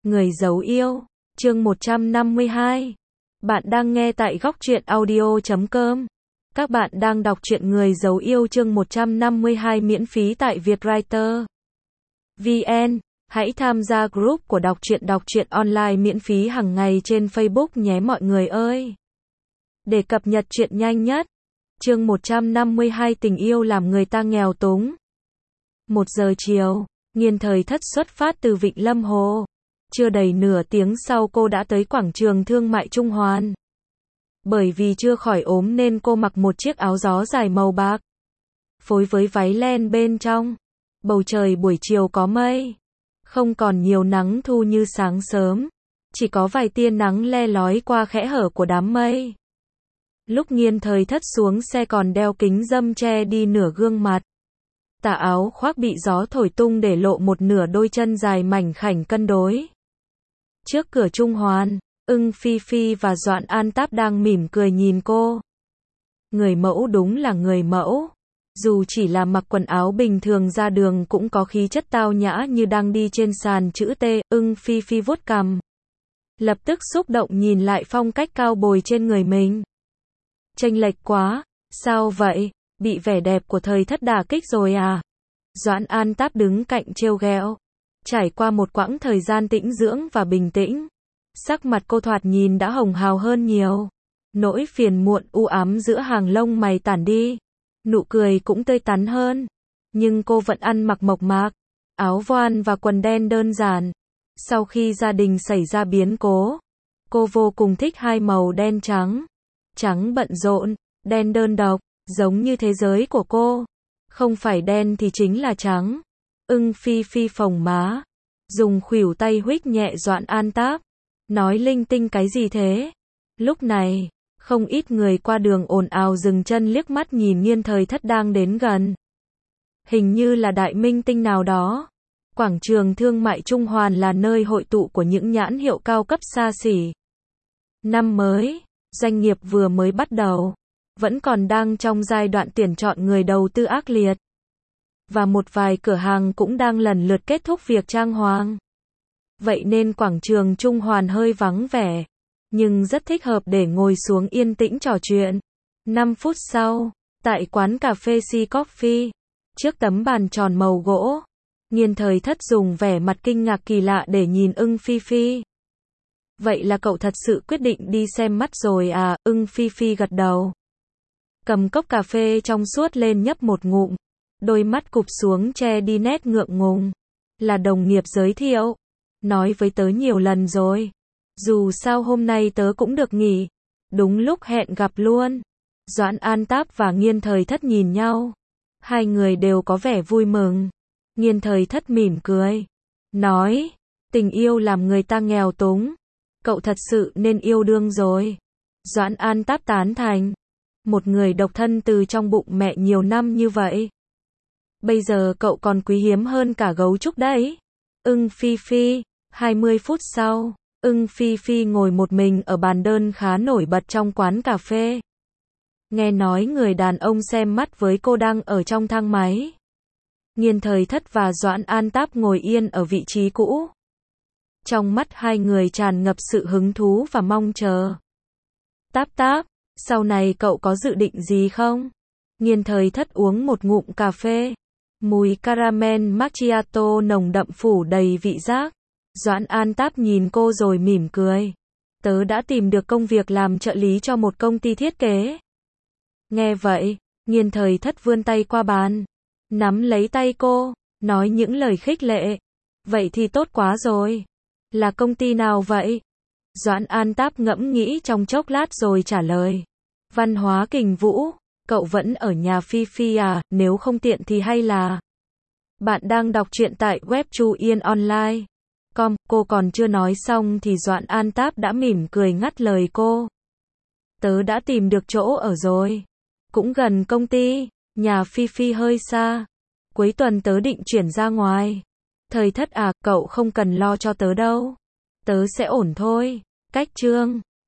Người giấu yêu, chương 152. Bạn đang nghe tại góc truyện audio.com. Các bạn đang đọc truyện Người giấu yêu chương 152 miễn phí tại Vietwriter VN. Hãy tham gia group của đọc truyện online miễn phí hàng ngày trên Facebook nhé mọi người ơi. Để cập nhật truyện nhanh nhất. Chương 152 tình yêu làm người ta nghèo túng. 1 giờ chiều, Nghiên Thời Thất xuất phát từ Vịnh Lâm Hồ. Chưa đầy nửa tiếng sau cô đã tới quảng trường thương mại Trung Hoàn. Bởi vì chưa khỏi ốm nên cô mặc một chiếc áo gió dài màu bạc, phối với váy len bên trong. Bầu trời buổi chiều có mây, không còn nhiều nắng thu như sáng sớm, chỉ có vài tia nắng le lói qua khẽ hở của đám mây. Lúc Nghiên Thời Thất xuống xe còn đeo kính râm che đi nửa gương mặt. Tà áo khoác bị gió thổi tung để lộ một nửa đôi chân dài mảnh khảnh cân đối. Trước cửa Trung Hoàn, Ưng Phi Phi và Doãn An Táp đang mỉm cười nhìn cô. Người mẫu đúng là người mẫu. Dù chỉ là mặc quần áo bình thường ra đường cũng có khí chất tao nhã như đang đi trên sàn chữ T. Ưng Phi Phi vuốt cằm, lập tức xúc động nhìn lại phong cách cao bồi trên người mình. Chênh lệch quá, sao vậy? Bị vẻ đẹp của Thời Thất đả kích rồi à? Doãn An Táp đứng cạnh trêu ghẹo. Trải qua một quãng thời gian tĩnh dưỡng và bình tĩnh, sắc mặt cô thoạt nhìn đã hồng hào hơn nhiều. Nỗi phiền muộn u ám giữa hàng lông mày tản đi, nụ cười cũng tươi tắn hơn. Nhưng cô vẫn ăn mặc mộc mạc, áo voan và quần đen đơn giản. Sau khi gia đình xảy ra biến cố, cô vô cùng thích hai màu đen trắng. Trắng bận rộn, đen đơn độc, giống như thế giới của cô. Không phải đen thì chính là trắng. Ưng Phi Phi phồng má, dùng khuỷu tay huých nhẹ Doãn An Táp, nói linh tinh cái gì thế? Lúc này, không ít người qua đường ồn ào dừng chân liếc mắt nhìn Nghiên Thời Thất đang đến gần. Hình như là đại minh tinh nào đó. Quảng trường thương mại Trung Hoàn là nơi hội tụ của những nhãn hiệu cao cấp xa xỉ. Năm mới, doanh nghiệp vừa mới bắt đầu, vẫn còn đang trong giai đoạn tuyển chọn người đầu tư ác liệt. Và một vài cửa hàng cũng đang lần lượt kết thúc việc trang hoàng. Vậy nên quảng trường Trung Hoàn hơi vắng vẻ, nhưng rất thích hợp để ngồi xuống yên tĩnh trò chuyện. 5 phút sau, tại quán cà phê Sea Coffee, trước tấm bàn tròn màu gỗ, Nghiên Thời Thất dùng vẻ mặt kinh ngạc kỳ lạ để nhìn Ưng Phi Phi. Vậy là cậu thật sự quyết định đi xem mắt rồi à? Ưng Phi Phi gật đầu, cầm cốc cà phê trong suốt lên nhấp một ngụm. Đôi mắt cụp xuống che đi nét ngượng ngùng. Là đồng nghiệp giới thiệu. Nói với tớ nhiều lần rồi. Dù sao hôm nay tớ cũng được nghỉ. Đúng lúc hẹn gặp luôn. Doãn An Táp và Nghiên Thời Thất nhìn nhau. Hai người đều có vẻ vui mừng. Nghiên Thời Thất mỉm cười, nói, tình yêu làm người ta nghèo túng. Cậu thật sự nên yêu đương rồi. Doãn An Táp tán thành. Một người độc thân từ trong bụng mẹ nhiều năm như vậy. Bây giờ cậu còn quý hiếm hơn cả gấu trúc đấy. Ưng Phi Phi. 20 phút sau, Ưng Phi Phi ngồi một mình ở bàn đơn khá nổi bật trong quán cà phê. Nghe nói người đàn ông xem mắt với cô đang ở trong thang máy. Nghiên Thời Thất và Doãn An Táp ngồi yên ở vị trí cũ. Trong mắt hai người tràn ngập sự hứng thú và mong chờ. Táp Táp, sau này cậu có dự định gì không? Nghiên Thời Thất uống một ngụm cà phê. Mùi caramel macchiato nồng đậm phủ đầy vị giác. Doãn An Táp nhìn cô rồi mỉm cười. Tớ đã tìm được công việc làm trợ lý cho một công ty thiết kế. Nghe vậy, Nghiên Thời Thất vươn tay qua bàn, nắm lấy tay cô, nói những lời khích lệ. Vậy thì tốt quá rồi. Là công ty nào vậy? Doãn An Táp ngẫm nghĩ trong chốc lát rồi trả lời. Văn hóa Kình Vũ. Cậu vẫn ở nhà Phi Phi à? Nếu không tiện thì hay là bạn đang đọc truyện tại web chuyenonline.com. Cô còn chưa nói xong thì Doãn An Táp đã mỉm cười ngắt lời cô. Tớ đã tìm được chỗ ở rồi. Cũng gần công ty. Nhà Phi Phi hơi xa. Cuối tuần tớ định chuyển ra ngoài. Thời Thất à, cậu không cần lo cho tớ đâu. Tớ sẽ ổn thôi. Cách chương